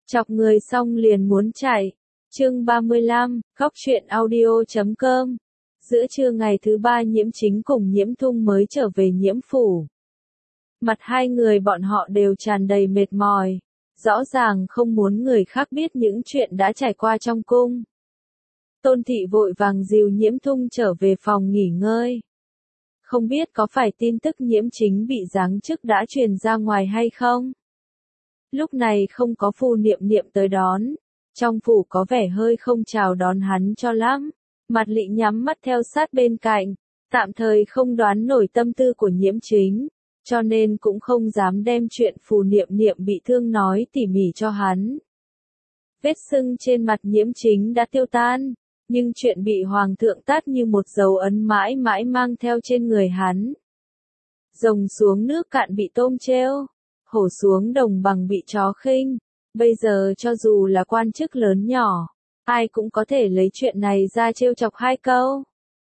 Chọc người xong liền muốn chạy. Chương 35, khóc chuyện audio.com. Giữa trưa ngày thứ ba Nhiễm Chính cùng Nhiễm Thung mới trở về Nhiễm phủ. Mặt hai người bọn họ đều tràn đầy mệt mỏi, rõ ràng không muốn người khác biết những chuyện đã trải qua trong cung. Tôn Thị vội vàng dìu Nhiễm Thung trở về phòng nghỉ ngơi. Không biết có phải tin tức Nhiễm Chính bị giáng chức đã truyền ra ngoài hay không? Lúc này không có Phù Niệm Niệm tới đón, trong phủ có vẻ hơi không chào đón hắn cho lắm. Mặt Lị nhắm mắt theo sát bên cạnh, tạm thời không đoán nổi tâm tư của Nhiễm Chính, cho nên cũng không dám đem chuyện Phù Niệm Niệm bị thương nói tỉ mỉ cho hắn. Vết sưng trên mặt Nhiễm Chính đã tiêu tan, nhưng chuyện bị hoàng thượng tát như một dấu ấn mãi mãi mang theo trên người hắn. Rồng xuống nước cạn bị tôm trêu, hổ xuống đồng bằng bị chó khinh. Bây giờ cho dù là quan chức lớn nhỏ, ai cũng có thể lấy chuyện này ra trêu chọc hai câu.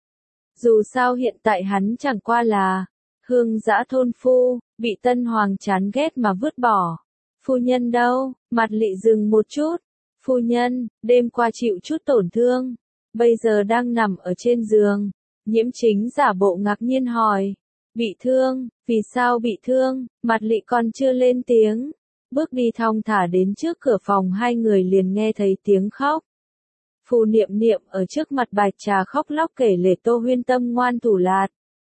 Dù sao hiện tại hắn chẳng qua là hương dã thôn phu, bị tân hoàng chán ghét mà vứt bỏ. Phu nhân đâu? Mặt Lị dừng một chút. Phu nhân, đêm qua chịu chút tổn thương, bây giờ đang nằm ở trên giường. Nhiễm Chính giả bộ ngạc nhiên hỏi. Bị thương? Vì sao bị thương? Mặt Lị còn chưa lên tiếng. Bước đi thong thả đến trước cửa phòng hai người liền nghe thấy tiếng khóc. Phù Niệm Niệm ở trước mặt Bạch Trà khóc lóc kể lể Tô Huyên tâm ngoan thủ lạt.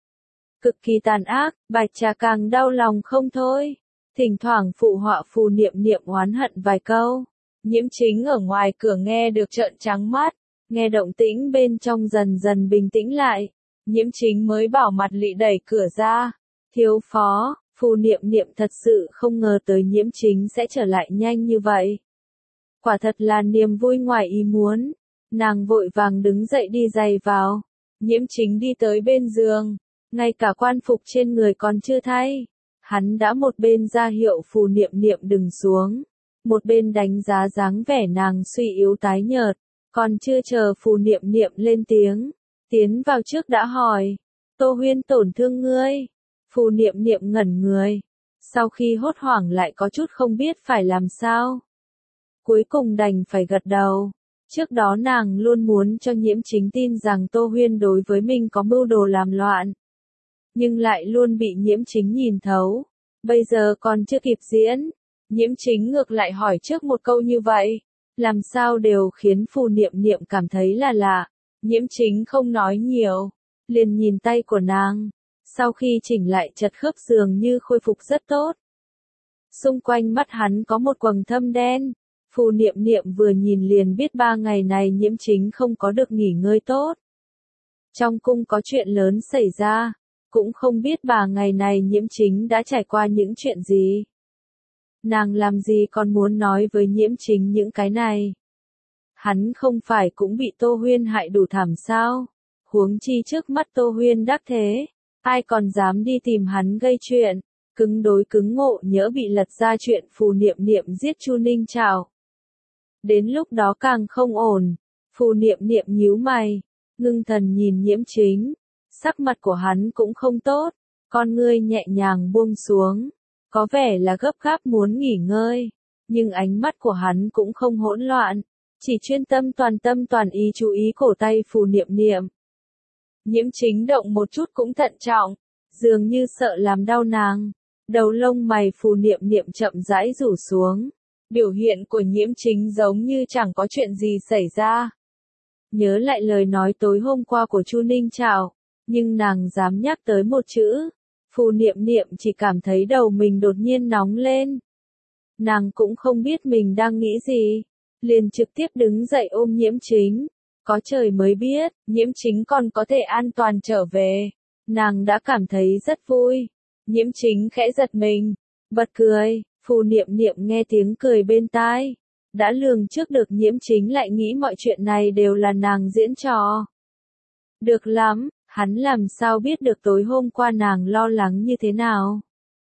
Cực kỳ tàn ác, Bạch Trà càng đau lòng không thôi. Thỉnh thoảng phụ họa Phù Niệm Niệm oán hận vài câu. Nhiễm Chính ở ngoài cửa nghe được trợn trắng mắt, nghe động tĩnh bên trong dần dần bình tĩnh lại. Nhiễm Chính mới bảo Mặt Lị đẩy cửa ra. Thiếu phó, Phù Niệm Niệm thật sự không ngờ tới Nhiễm Chính sẽ trở lại nhanh như vậy. Quả thật là niềm vui ngoài ý muốn. Nàng vội vàng đứng dậy đi giày vào. Nhiễm Chính đi tới bên giường, ngay cả quan phục trên người còn chưa thay. Hắn đã một bên ra hiệu Phù Niệm Niệm đừng xuống, một bên đánh giá dáng vẻ nàng suy yếu tái nhợt. Còn chưa chờ Phù Niệm Niệm lên tiếng, tiến vào trước đã hỏi, Tô Huyên tổn thương ngươi? Phù Niệm Niệm ngẩn người, sau khi hốt hoảng lại có chút không biết phải làm sao. Cuối cùng đành phải gật đầu. Trước đó nàng luôn muốn cho Nhiễm Chính tin rằng Tô Huyên đối với mình có mưu đồ làm loạn, nhưng lại luôn bị Nhiễm Chính nhìn thấu. Bây giờ còn chưa kịp diễn, Nhiễm Chính ngược lại hỏi trước một câu như vậy, làm sao đều khiến Phù Niệm Niệm cảm thấy là lạ. Nhiễm Chính không nói nhiều, liền nhìn tay của nàng. Sau khi chỉnh lại chật khớp dường như khôi phục rất tốt. Xung quanh mắt hắn có một quầng thâm đen. Phù Niệm Niệm vừa nhìn liền biết 3 ngày này Nhiễm Chính không có được nghỉ ngơi tốt. Trong cung có chuyện lớn xảy ra, cũng không biết 3 ngày này Nhiễm Chính đã trải qua những chuyện gì. Nàng làm gì còn muốn nói với Nhiễm Chính những cái này. Hắn không phải cũng bị Tô Huyên hại đủ thảm sao? Huống chi trước mắt Tô Huyên đắc thế, ai còn dám đi tìm hắn gây chuyện. Cứng đối cứng ngộ nhỡ bị lật ra chuyện Phù Niệm Niệm giết Chu Ninh Trảo. Đến lúc đó càng không ổn. Phù Niệm Niệm nhíu mày, ngưng thần nhìn Nhiễm Chính. Sắc mặt của hắn cũng không tốt, con ngươi nhẹ nhàng buông xuống, có vẻ là gấp gáp muốn nghỉ ngơi, nhưng ánh mắt của hắn cũng không hỗn loạn, chỉ chuyên tâm toàn ý chú ý cổ tay Phù Niệm Niệm. Nhiễm Chính động một chút cũng thận trọng, dường như sợ làm đau nàng. Đầu lông mày Phù Niệm Niệm chậm rãi rủ xuống. Biểu hiện của Nhiễm Chính giống như chẳng có chuyện gì xảy ra. Nhớ lại lời nói tối hôm qua của Chu Ninh Trảo, nhưng nàng dám nhắc tới một chữ. Phù Niệm Niệm chỉ cảm thấy đầu mình đột nhiên nóng lên. Nàng cũng không biết mình đang nghĩ gì, liền trực tiếp đứng dậy ôm Nhiễm Chính. Có trời mới biết, Nhiễm Chính còn có thể an toàn trở về. Nàng đã cảm thấy rất vui. Nhiễm Chính khẽ giật mình, bật cười. Phù Niệm Niệm nghe tiếng cười bên tai, đã lường trước được Nhiễm Chính lại nghĩ mọi chuyện này đều là nàng diễn trò. Được lắm, hắn làm sao biết được tối hôm qua nàng lo lắng như thế nào.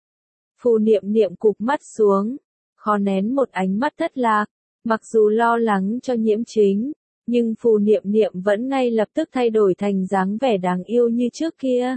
Phù Niệm Niệm cụp mắt xuống, khó nén một ánh mắt thất lạc. Mặc dù lo lắng cho Nhiễm Chính, nhưng Phù Niệm Niệm vẫn ngay lập tức thay đổi thành dáng vẻ đáng yêu như trước kia.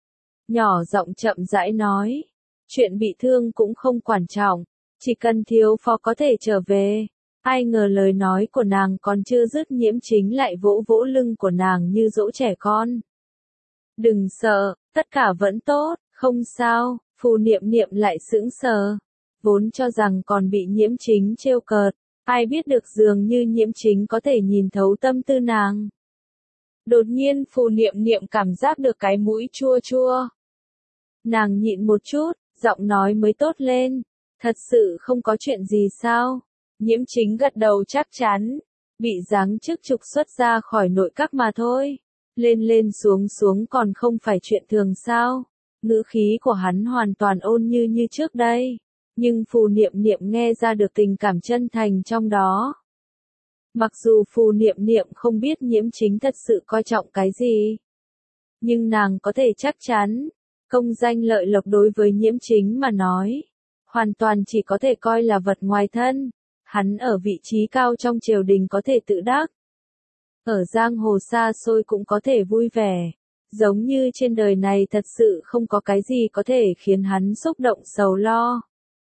Nhỏ giọng chậm rãi nói. Chuyện bị thương cũng không quan trọng, chỉ cần thiếu phó có thể trở về, Ai ngờ lời nói của nàng còn chưa dứt, Nhiễm Chính lại vỗ vỗ lưng của nàng như dỗ trẻ con. Đừng sợ, tất cả vẫn tốt, không sao. Phù Niệm Niệm lại sững sờ. Vốn cho rằng còn bị Nhiễm Chính trêu cợt, ai biết được dường như Nhiễm Chính có thể nhìn thấu tâm tư nàng. Đột nhiên Phù Niệm Niệm cảm giác được cái mũi chua chua. Nàng nhịn một chút, giọng nói mới tốt lên. Thật sự không có chuyện gì sao? Nhiễm Chính gật đầu chắc chắn. Bị giáng chức trục xuất ra khỏi nội các mà thôi. Lên lên xuống xuống còn không phải chuyện thường sao? Ngữ khí của hắn hoàn toàn ôn như trước đây. Nhưng Phù Niệm Niệm nghe ra được tình cảm chân thành trong đó. Mặc dù Phù Niệm Niệm không biết Nhiễm Chính thật sự coi trọng cái gì. Nhưng nàng có thể chắc chắn, công danh lợi lộc đối với Nhiễm Chính mà nói. Hoàn toàn chỉ có thể coi là vật ngoài thân. Hắn ở vị trí cao trong triều đình có thể tự đắc. Ở giang hồ xa xôi cũng có thể vui vẻ. Giống như trên đời này thật sự không có cái gì có thể khiến hắn xúc động sầu lo.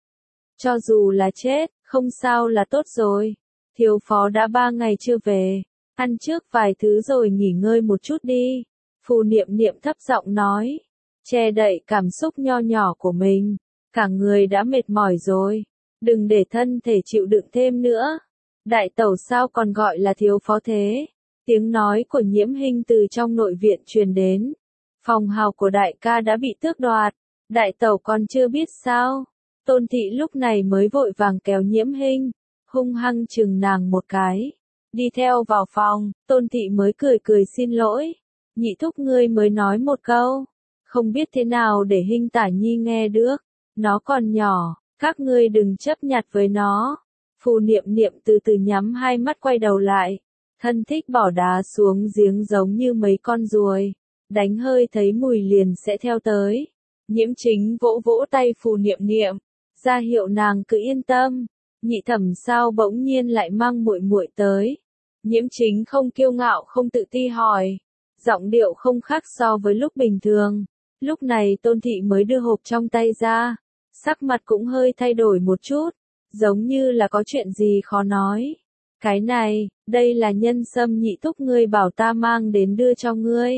Cho dù là chết, không sao là tốt rồi. Thiếu phó đã 3 ngày chưa về. Ăn trước vài thứ rồi nghỉ ngơi một chút đi. Phù Niệm Niệm thấp giọng nói. Che đậy cảm xúc nho nhỏ của mình. Cả người đã mệt mỏi rồi. Đừng để thân thể chịu đựng thêm nữa. Đại tẩu sao còn gọi là thiếu phó thế? Tiếng nói của Nhiễm Hinh từ trong nội viện truyền đến. Phòng hào của đại ca đã bị tước đoạt. Đại tẩu còn chưa biết sao? Tôn thị lúc này mới vội vàng kéo Nhiễm Hinh, hung hăng chừng nàng một cái. Đi theo vào phòng, Tôn thị mới cười cười xin lỗi. Nhị thúc ngươi mới nói một câu. Không biết thế nào để Hinh Tả Nhi nghe được. Nó còn nhỏ, các ngươi đừng chấp nhặt với nó. Phù Niệm Niệm từ từ nhắm hai mắt quay đầu lại. Thân thích bỏ đá xuống giếng giống như mấy con ruồi. Đánh hơi thấy mùi liền sẽ theo tới. Nhiễm Chính vỗ vỗ tay Phù Niệm Niệm, ra hiệu nàng cứ yên tâm. Nhị thẩm sao bỗng nhiên lại mang muội muội tới. Nhiễm Chính không kiêu ngạo không tự ti hỏi. Giọng điệu không khác so với lúc bình thường. Lúc này Tôn thị mới đưa hộp trong tay ra. Sắc mặt cũng hơi thay đổi một chút. Giống như là có chuyện gì khó nói. Cái này, đây là nhân sâm nhị thúc ngươi bảo ta mang đến đưa cho ngươi.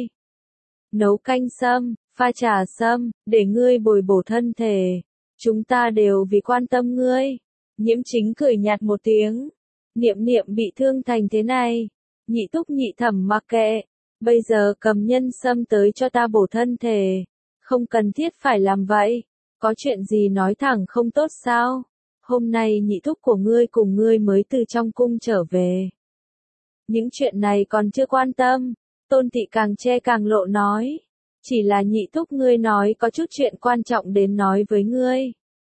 Nấu canh sâm, pha trà sâm, để ngươi bồi bổ thân thể. Chúng ta đều vì quan tâm ngươi. Nhiễm Chính cười nhạt một tiếng. Niệm Niệm bị thương thành thế này. Nhị thúc nhị thẩm mặc kệ. Bây giờ cầm nhân sâm tới cho ta bổ thân thể. Không cần thiết phải làm vậy. Có chuyện gì nói thẳng không tốt sao? Hôm nay nhị thúc của ngươi cùng ngươi mới từ trong cung trở về. Những chuyện này còn chưa quan tâm. Tôn thị càng che càng lộ nói. Chỉ là nhị thúc ngươi nói có chút chuyện quan trọng đến nói với ngươi.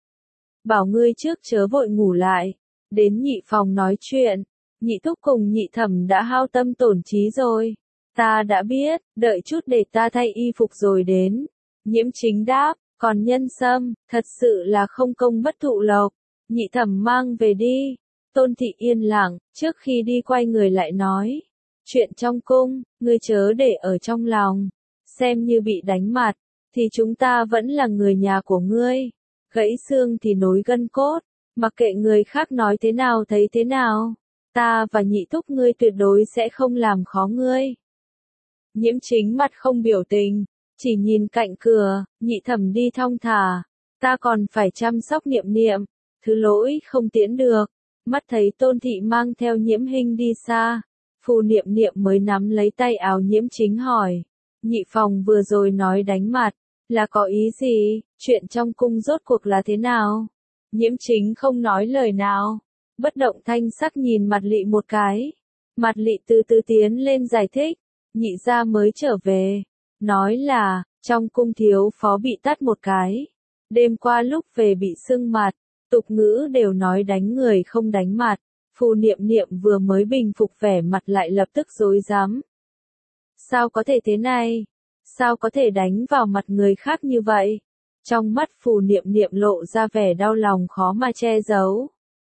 Bảo ngươi trước chớ vội ngủ lại. Đến nhị phòng nói chuyện. Nhị thúc cùng nhị thẩm đã hao tâm tổn trí rồi. Ta đã biết, đợi chút để ta thay y phục rồi đến. Nhiễm Chính đáp, còn nhân sâm, thật sự là không công bất thụ lộc. Nhị thẩm mang về đi. Tôn thị yên lặng, trước khi đi quay người lại nói. Chuyện trong cung, ngươi chớ để ở trong lòng. Xem như bị đánh mặt, thì chúng ta vẫn là người nhà của ngươi. Gãy xương thì nối gân cốt, mặc kệ người khác nói thế nào thấy thế nào. Ta và nhị thúc ngươi tuyệt đối sẽ không làm khó ngươi. Nhiễm Chính mặt không biểu tình, chỉ nhìn cạnh cửa, nhị thẩm đi thong thả. Ta còn phải chăm sóc Niệm Niệm, thứ lỗi không tiễn được. Mắt thấy Tôn thị mang theo Nhiễm Hinh đi xa. Phù Niệm Niệm mới nắm lấy tay áo Nhiễm Chính hỏi. Nhị phòng vừa rồi nói đánh mặt, là có ý gì, chuyện trong cung rốt cuộc là thế nào? Nhiễm Chính không nói lời nào, bất động thanh sắc nhìn Mạt Lị một cái. Mạt Lị từ từ tiến lên giải thích, nhị gia mới trở về, nói là, trong cung thiếu phó bị tát một cái. Đêm qua lúc về bị sưng mặt, tục ngữ đều nói đánh người không đánh mặt. Phù Niệm Niệm vừa mới bình phục vẻ mặt lại lập tức rối rắm. Sao có thể thế này? Sao có thể đánh vào mặt người khác như vậy? Trong mắt Phù Niệm Niệm lộ ra vẻ đau lòng khó mà che giấu.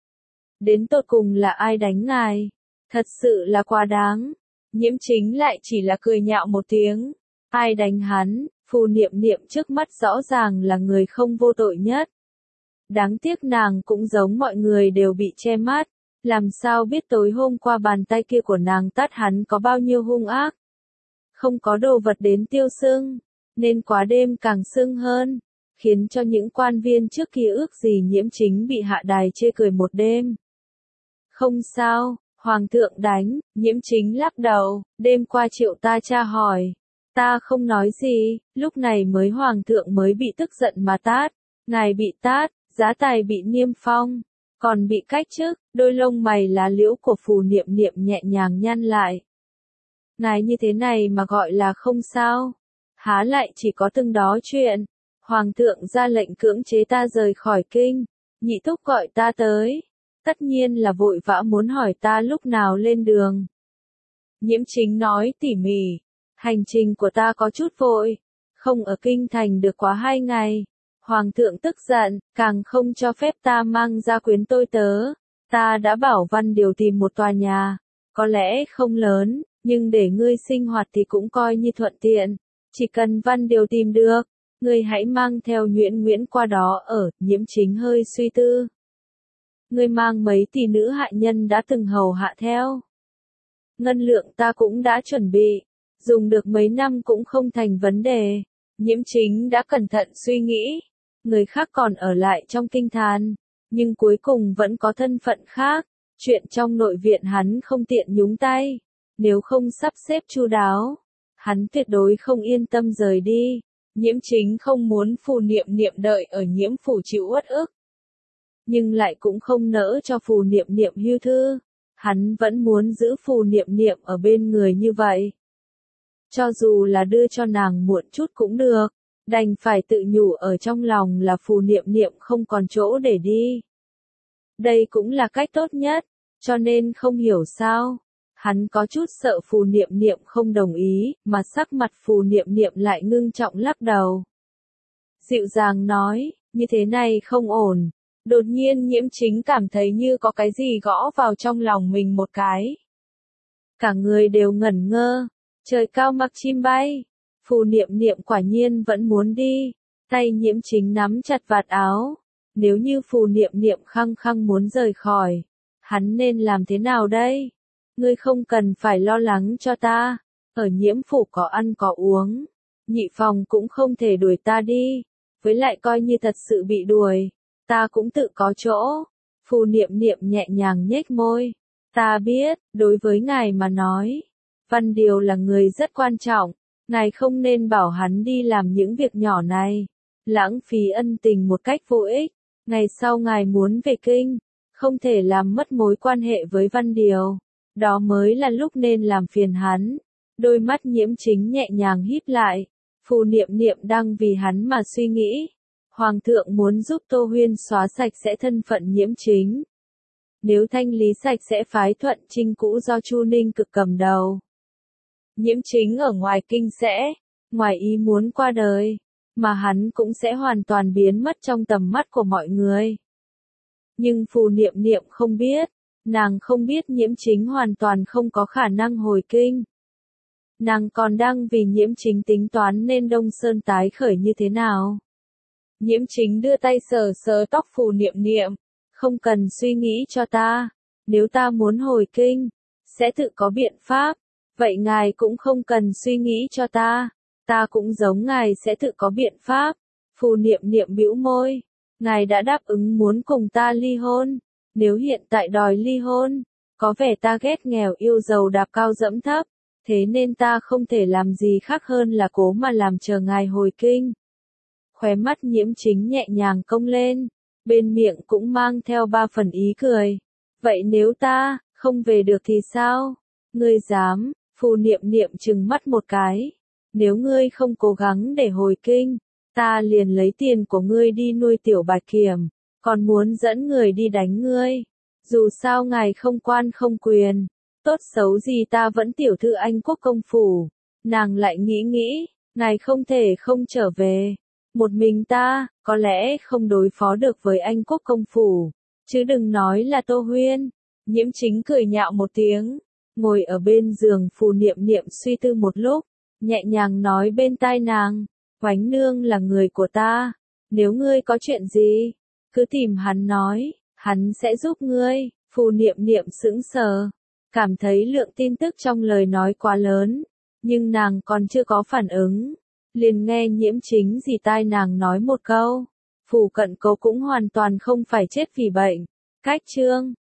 Đến tột cùng là ai đánh ngài? Thật sự là quá đáng. Nhiễm Chính lại chỉ là cười nhạo một tiếng. Ai đánh hắn? Phù Niệm Niệm trước mắt rõ ràng là người không vô tội nhất. Đáng tiếc nàng cũng giống mọi người đều bị che mắt. Làm sao biết tối hôm qua bàn tay kia của nàng tát hắn có bao nhiêu hung ác. Không có đồ vật đến tiêu sưng, nên quá đêm càng sưng hơn, khiến cho những quan viên trước kia ước gì Nhiễm Chính bị hạ đài chê cười một đêm. Không sao, Hoàng thượng đánh, Nhiễm Chính lắc đầu, đêm qua triệu ta tra hỏi. Ta không nói gì, lúc này mới Hoàng thượng mới bị tức giận mà tát. Ngài bị tát, giá tài bị niêm phong, còn bị cách chức, đôi lông mày lá liễu của Phù Niệm Niệm nhẹ nhàng nhăn lại. Ngài như thế này mà gọi là không sao, há lại chỉ có từng đó chuyện. Hoàng thượng ra lệnh cưỡng chế ta rời khỏi kinh, nhị thúc gọi ta tới, tất nhiên là vội vã muốn hỏi ta lúc nào lên đường. Nhiễm Chính nói tỉ mỉ, hành trình của ta có chút vội, không ở kinh thành được quá 2 ngày. Hoàng thượng tức giận, càng không cho phép ta mang ra quyến tôi tớ. Ta đã bảo Văn Điều tìm một tòa nhà, có lẽ không lớn, nhưng để ngươi sinh hoạt thì cũng coi như thuận tiện. Chỉ cần Văn Điều tìm được, ngươi hãy mang theo Nhuyễn Nguyễn qua đó ở. Nhiễm Chính hơi suy tư. Ngươi mang mấy tỷ nữ hạ nhân đã từng hầu hạ theo. Ngân lượng ta cũng đã chuẩn bị, dùng được mấy năm cũng không thành vấn đề. Nhiễm Chính đã cẩn thận suy nghĩ. Người khác còn ở lại trong kinh thành, nhưng cuối cùng vẫn có thân phận khác. Chuyện trong nội viện hắn không tiện nhúng tay. Nếu không sắp xếp chu đáo, hắn tuyệt đối không yên tâm rời đi. Nhiễm Chính không muốn Phù Niệm Niệm đợi ở Nhiễm phủ chịu uất ức, nhưng lại cũng không nỡ cho Phù Niệm Niệm hưu thư. Hắn vẫn muốn giữ Phù Niệm Niệm ở bên người như vậy. Cho dù là đưa cho nàng muộn chút cũng được, đành phải tự nhủ ở trong lòng là Phù Niệm Niệm không còn chỗ để đi. Đây cũng là cách tốt nhất, cho nên không hiểu sao. Hắn có chút sợ Phù Niệm Niệm không đồng ý, mà sắc mặt Phù Niệm Niệm lại ngưng trọng lắc đầu. Dịu dàng nói, như thế này không ổn. Đột nhiên Nhiễm Chính cảm thấy như có cái gì gõ vào trong lòng mình một cái. Cả người đều ngẩn ngơ, trời cao mặc chim bay. Phù Niệm Niệm quả nhiên vẫn muốn đi, tay Nhiễm Chính nắm chặt vạt áo. Nếu như Phù Niệm Niệm khăng khăng muốn rời khỏi, hắn nên làm thế nào đây? Ngươi không cần phải lo lắng cho ta, ở Nhiễm phủ có ăn có uống, nhị phòng cũng không thể đuổi ta đi, với lại coi như thật sự bị đuổi, ta cũng tự có chỗ. Phù Niệm Niệm nhẹ nhàng nhếch môi, ta biết, đối với ngài mà nói, Văn Điều là người rất quan trọng, ngài không nên bảo hắn đi làm những việc nhỏ này, lãng phí ân tình một cách vô ích. Ngày sau ngài muốn về kinh, không thể làm mất mối quan hệ với Văn Điều. Đó mới là lúc nên làm phiền hắn. Đôi mắt Nhiễm Chính nhẹ nhàng híp lại. Phù Niệm Niệm đang vì hắn mà suy nghĩ. Hoàng thượng muốn giúp Tô Huyên xóa sạch sẽ thân phận Nhiễm Chính. Nếu thanh lý sạch sẽ phái Thuận Trinh cũ do Chu Ninh Cực cầm đầu. Nhiễm Chính ở ngoài kinh sẽ, ngoài ý muốn qua đời, mà hắn cũng sẽ hoàn toàn biến mất trong tầm mắt của mọi người. Nhưng Phù Niệm Niệm không biết. Nàng không biết Nhiễm Chính hoàn toàn không có khả năng hồi kinh. Nàng còn đang vì Nhiễm Chính tính toán nên Đông Sơn tái khởi như thế nào. Nhiễm Chính đưa tay sờ sờ tóc Phù Niệm Niệm. Không cần suy nghĩ cho ta. Nếu ta muốn hồi kinh, sẽ tự có biện pháp. Vậy ngài cũng không cần suy nghĩ cho ta. Ta cũng giống ngài sẽ tự có biện pháp. Phù Niệm Niệm bĩu môi. Ngài đã đáp ứng muốn cùng ta ly hôn. Nếu hiện tại đòi ly hôn, có vẻ ta ghét nghèo yêu giàu đạp cao dẫm thấp, thế nên ta không thể làm gì khác hơn là cố mà làm chờ ngài hồi kinh. Khóe mắt Nhiễm Chính nhẹ nhàng cong lên, bên miệng cũng mang theo 3 phần ý cười. Vậy nếu ta không về được thì sao? Ngươi dám? Phù Niệm Niệm trừng mắt một cái. Nếu ngươi không cố gắng để hồi kinh, ta liền lấy tiền của ngươi đi nuôi tiểu Bạch Kiểm. Còn muốn dẫn người đi đánh ngươi. Dù sao ngài không quan không quyền, tốt xấu gì ta vẫn tiểu thư Anh quốc công phủ. Nàng lại nghĩ, ngài không thể không trở về. Một mình ta, có lẽ không đối phó được với Anh quốc công phủ. Chứ đừng nói là Tô Huyên. Nhiễm Chính cười nhạo một tiếng, ngồi ở bên giường Phù Niệm Niệm suy tư một lúc, nhẹ nhàng nói bên tai nàng, Oánh nương là người của ta. Nếu ngươi có chuyện gì, cứ tìm hắn nói, hắn sẽ giúp ngươi. Phù Niệm Niệm sững sờ, cảm thấy lượng tin tức trong lời nói quá lớn, nhưng nàng còn chưa có phản ứng. Liền nghe Nhiễm Chính dì tai nàng nói một câu, Phù Cận Cố cũng hoàn toàn không phải chết vì bệnh. Cách chương